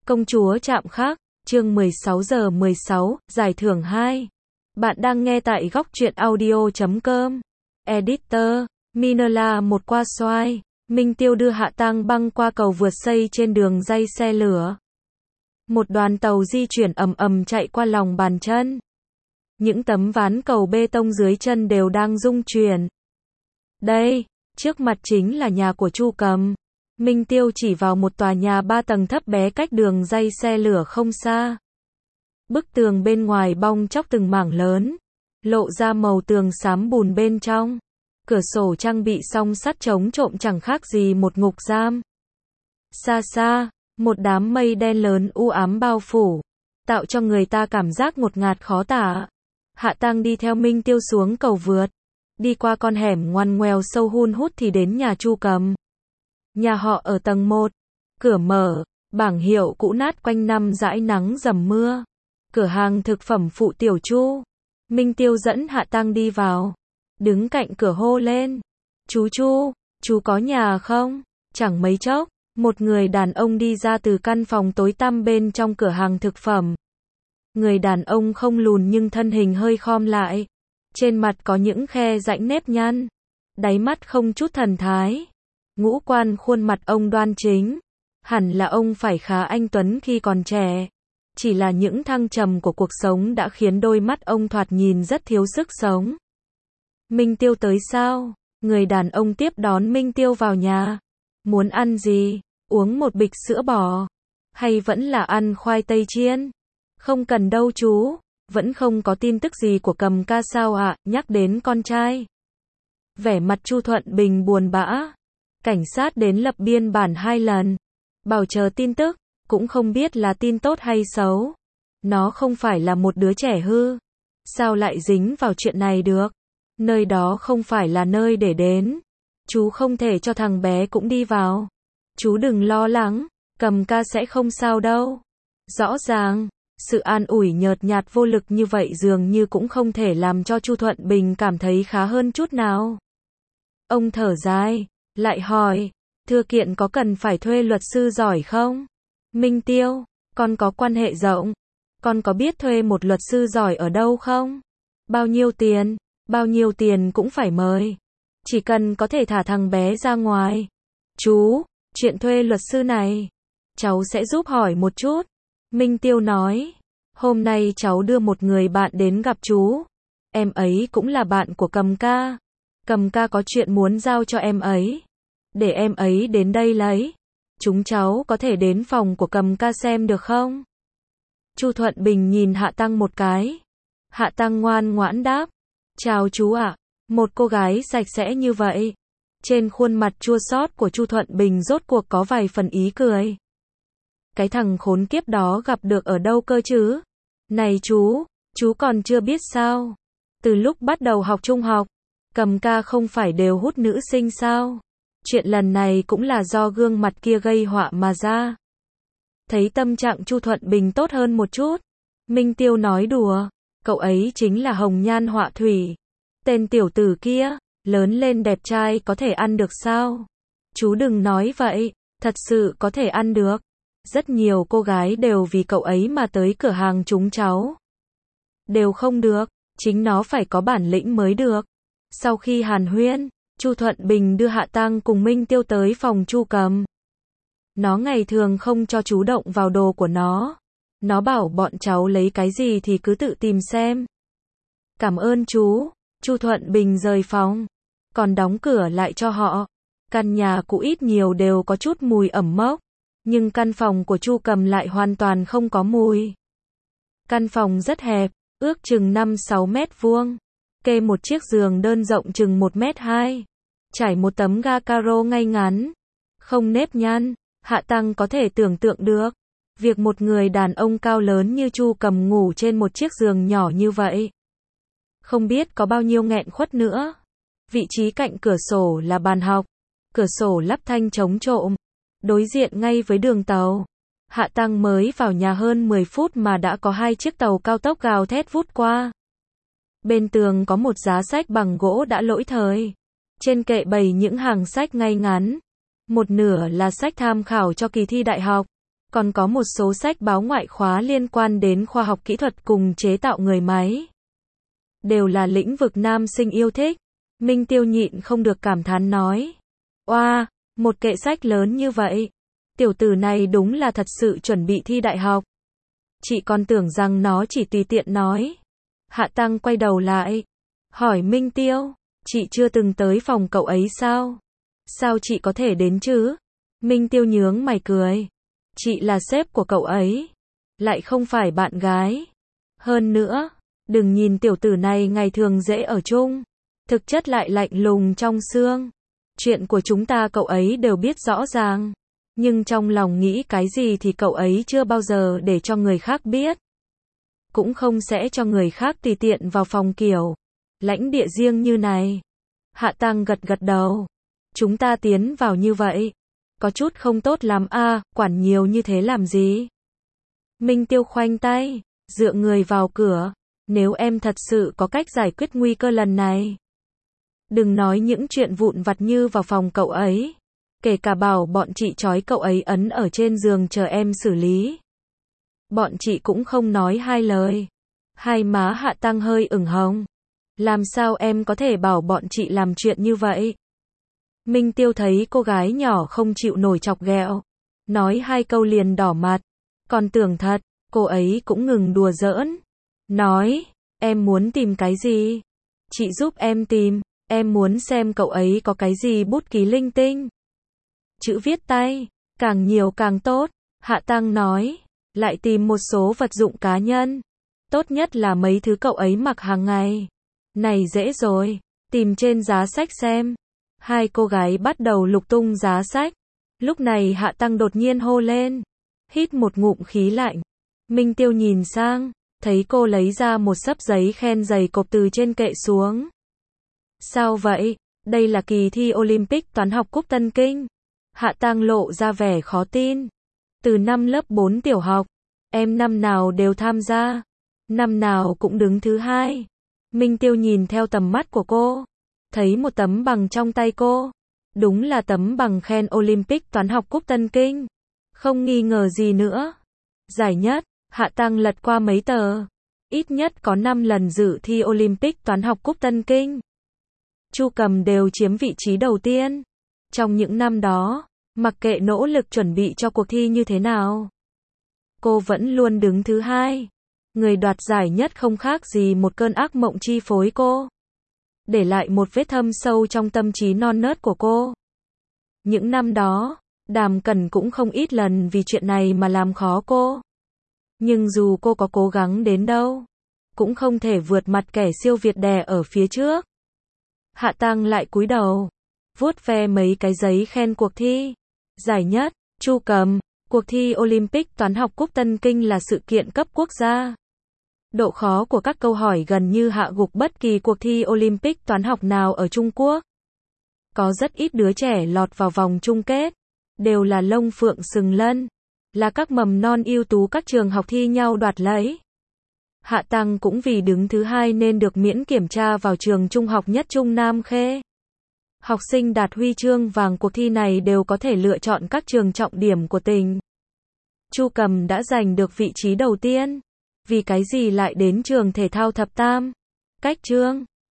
Công chúa chạm khắc, chương 16 giờ 16, giải thưởng 2. Bạn đang nghe tại góc truyện audio.com. Editor, Minola một qua xoay. Minh Tiêu đưa Hạ Tang băng qua cầu vượt xây trên đường ray xe lửa. Một đoàn tàu di chuyển ầm ầm chạy qua lòng bàn chân. Những tấm ván cầu bê tông dưới chân đều đang rung chuyển. Đây, trước mặt chính là nhà của Chu Cầm. Minh Tiêu chỉ vào một tòa nhà 3 tầng thấp bé cách đường ray xe lửa không xa. Bức tường bên ngoài bong chóc từng mảng lớn, lộ ra màu tường xám bùn bên trong. Cửa sổ trang bị song sắt chống trộm chẳng khác gì một ngục giam. Xa xa, một đám mây đen lớn u ám bao phủ, tạo cho người ta cảm giác ngột ngạt khó tả. Hạ Tang đi theo Minh Tiêu xuống cầu vượt, đi qua con hẻm ngoằn ngoèo sâu hun hút thì đến nhà Chu Cầm. Nhà họ ở tầng 1, cửa mở, bảng hiệu cũ nát quanh năm dãi nắng dầm mưa. Cửa hàng thực phẩm phụ Tiểu Chu. Minh Tiêu dẫn Hạ Tang đi vào, đứng cạnh cửa hô lên. Chú Chu, chú có nhà không? Chẳng mấy chốc, một người đàn ông đi ra từ căn phòng tối tăm bên trong cửa hàng thực phẩm. Người đàn ông không lùn nhưng thân hình hơi khom lại. Trên mặt có những khe rãnh nếp nhăn. Đáy mắt không chút thần thái. Ngũ quan khuôn mặt ông đoan chính. Hẳn là ông phải khá anh tuấn khi còn trẻ. Chỉ là những thăng trầm của cuộc sống đã khiến đôi mắt ông thoạt nhìn rất thiếu sức sống. Minh Tiêu tới sao? Người đàn ông tiếp đón Minh Tiêu vào nhà. Muốn ăn gì? Uống một bịch sữa bò? Hay vẫn là ăn khoai tây chiên? Không cần đâu chú. Vẫn không có tin tức gì của Cầm ca sao ạ? Nhắc đến con trai. Vẻ mặt Chu Thuận Bình buồn bã. Cảnh sát đến lập biên bản 2 lần. Bảo chờ tin tức, cũng không biết là tin tốt hay xấu. Nó không phải là một đứa trẻ hư. Sao lại dính vào chuyện này được? Nơi đó không phải là nơi để đến. Chú không thể cho thằng bé cũng đi vào. Chú đừng lo lắng, Cầm ca sẽ không sao đâu. Rõ ràng, sự an ủi nhợt nhạt vô lực như vậy dường như cũng không thể làm cho Chu Thuận Bình cảm thấy khá hơn chút nào. Ông thở dài, lại hỏi, thư kiện có cần phải thuê luật sư giỏi không? Minh Tiêu, con có quan hệ rộng. Con có biết thuê một luật sư giỏi ở đâu không? Bao nhiêu tiền? Bao nhiêu tiền cũng phải mời. Chỉ cần có thể thả thằng bé ra ngoài. Chú, chuyện thuê luật sư này, cháu sẽ giúp hỏi một chút. Minh Tiêu nói, hôm nay cháu đưa một người bạn đến gặp chú. Em ấy cũng là bạn của Cầm ca. Cầm ca có chuyện muốn giao cho em ấy. Để em ấy đến đây lấy. Chúng cháu có thể đến phòng của Cầm ca xem được không? Chu Thuận Bình nhìn Hạ Tang một cái. Hạ Tang ngoan ngoãn đáp. Chào chú ạ. Một cô gái sạch sẽ như vậy. Trên khuôn mặt chua xót của Chu Thuận Bình rốt cuộc có vài phần ý cười. Cái thằng khốn kiếp đó gặp được ở đâu cơ chứ? Này chú còn chưa biết sao? Từ lúc bắt đầu học trung học, Cầm ca không phải đều hút nữ sinh sao? Chuyện lần này cũng là do gương mặt kia gây họa mà ra. Thấy tâm trạng Chu Thuận Bình tốt hơn một chút, Minh Tiêu nói đùa, cậu ấy chính là hồng nhan họa thủy. Tên tiểu tử kia, lớn lên đẹp trai có thể ăn được sao? Chú đừng nói vậy, thật sự có thể ăn được. Rất nhiều cô gái đều vì cậu ấy mà tới cửa hàng chúng cháu. Đều không được, chính nó phải có bản lĩnh mới được. Sau khi hàn huyên, Chu Thuận Bình đưa Hạ Tang cùng Minh Tiêu tới phòng Chu Cầm. Nó ngày thường không cho chú động vào đồ của nó. Nó bảo bọn cháu lấy cái gì thì cứ tự tìm xem. Cảm ơn chú. Chu Thuận Bình rời phòng, còn đóng cửa lại cho họ. Căn nhà cũ ít nhiều đều có chút mùi ẩm mốc, nhưng căn phòng của Chu Cầm lại hoàn toàn không có mùi. Căn phòng rất hẹp, ước chừng 5-6 mét vuông, kê một chiếc giường đơn rộng chừng 1m2, trải một tấm ga caro ngay ngắn, không nếp nhăn. Hạ Tang có thể tưởng tượng được, việc một người đàn ông cao lớn như Chu Cầm ngủ trên một chiếc giường nhỏ như vậy. Không biết có bao nhiêu nghẹn khuất nữa. Vị trí cạnh cửa sổ là bàn học, cửa sổ lắp thanh chống trộm, đối diện ngay với đường tàu. Hạ Tang mới vào nhà hơn 10 phút mà đã có 2 chiếc tàu cao tốc gào thét vút qua. Bên tường có một giá sách bằng gỗ đã lỗi thời. Trên kệ bày những hàng sách ngay ngắn. Một nửa là sách tham khảo cho kỳ thi đại học, Còn có một số sách báo ngoại khóa liên quan đến khoa học kỹ thuật cùng chế tạo người máy. Đều là lĩnh vực nam sinh yêu thích. Minh Tiêu nhịn không được cảm thán nói. Oa, một kệ sách lớn như vậy. Tiểu tử này đúng là thật sự chuẩn bị thi đại học. Chị còn tưởng rằng nó chỉ tùy tiện nói. Hạ Tăng quay đầu lại. Hỏi Minh Tiêu, chị chưa từng tới phòng cậu ấy sao? Sao chị có thể đến chứ? Minh Tiêu nhướng mày cười. Chị là sếp của cậu ấy. Lại không phải bạn gái. Hơn nữa, đừng nhìn tiểu tử này ngày thường dễ ở chung. Thực chất lại lạnh lùng trong xương. Chuyện của chúng ta cậu ấy đều biết rõ ràng. Nhưng trong lòng nghĩ cái gì thì cậu ấy chưa bao giờ để cho người khác biết. Cũng không sẽ cho người khác tùy tiện vào phòng kiểu lãnh địa riêng như này. Hạ Tăng gật gật đầu. Chúng ta tiến vào như vậy. Có chút không tốt lắm a, quản nhiều như thế làm gì? Minh Tiêu khoanh tay, dựa người vào cửa. Nếu em thật sự có cách giải quyết nguy cơ lần này. Đừng nói những chuyện vụn vặt như vào phòng cậu ấy. Kể cả bảo bọn chị trói cậu ấy ấn ở trên giường chờ em xử lý. Bọn chị cũng không nói hai lời. Hai má Hạ Tăng hơi ửng hồng. Làm sao em có thể bảo bọn chị làm chuyện như vậy? Minh Tiêu thấy cô gái nhỏ không chịu nổi chọc ghẹo. Nói hai câu liền đỏ mặt. Còn tưởng thật, cô ấy cũng ngừng đùa giỡn. Nói, em muốn tìm cái gì? Chị giúp em tìm. Em muốn xem cậu ấy có cái gì bút ký linh tinh. Chữ viết tay, càng nhiều càng tốt. Hạ Tăng nói, lại tìm một số vật dụng cá nhân. Tốt nhất là mấy thứ cậu ấy mặc hàng ngày. Này dễ rồi, tìm trên giá sách xem. Hai cô gái bắt đầu lục tung giá sách. Lúc này Hạ Tăng đột nhiên hô lên. Hít một ngụm khí lạnh. Minh Tiêu nhìn sang, thấy cô lấy ra một xấp giấy khen dày cộp từ trên kệ xuống. Sao vậy? Đây là kỳ thi Olympic toán học Cúp Tân Kinh. Hạ Tăng lộ ra vẻ khó tin. Từ năm lớp 4 tiểu học, em năm nào đều tham gia. Năm nào cũng đứng thứ hai. Minh Tiêu nhìn theo tầm mắt của cô. Thấy một tấm bằng trong tay cô. Đúng là tấm bằng khen Olympic toán học Cúp Tân Kinh. Không nghi ngờ gì nữa. Giải nhất, Hạ Tăng lật qua mấy tờ. Ít nhất có 5 lần dự thi Olympic toán học Cúp Tân Kinh. Chu Cầm đều chiếm vị trí đầu tiên. Trong những năm đó, mặc kệ nỗ lực chuẩn bị cho cuộc thi như thế nào, cô vẫn luôn đứng thứ hai. Người đoạt giải nhất không khác gì một cơn ác mộng chi phối cô. Để lại một vết thâm sâu trong tâm trí non nớt của cô. Những năm đó, Đàm Cẩn cũng không ít lần vì chuyện này mà làm khó cô. Nhưng dù cô có cố gắng đến đâu, cũng không thể vượt mặt kẻ siêu việt đè ở phía trước. Hạ Tăng lại cúi đầu, vuốt ve mấy cái giấy khen cuộc thi. Giải nhất, Chu Cầm, cuộc thi Olympic toán học Cúp Tân Kinh là sự kiện cấp quốc gia. Độ khó của các câu hỏi gần như hạ gục bất kỳ cuộc thi Olympic toán học nào ở Trung Quốc. Có rất ít đứa trẻ lọt vào vòng chung kết. Đều là lông phượng sừng lân. Là các mầm non ưu tú các trường học thi nhau đoạt lấy. Hạ Tăng cũng vì đứng thứ hai nên được miễn kiểm tra vào trường trung học nhất Trung Nam Khê. Học sinh đạt huy chương vàng cuộc thi này đều có thể lựa chọn các trường trọng điểm của tỉnh. Chu Cầm đã giành được vị trí đầu tiên. Vì cái gì lại đến trường thể thao thập tam? Cách chương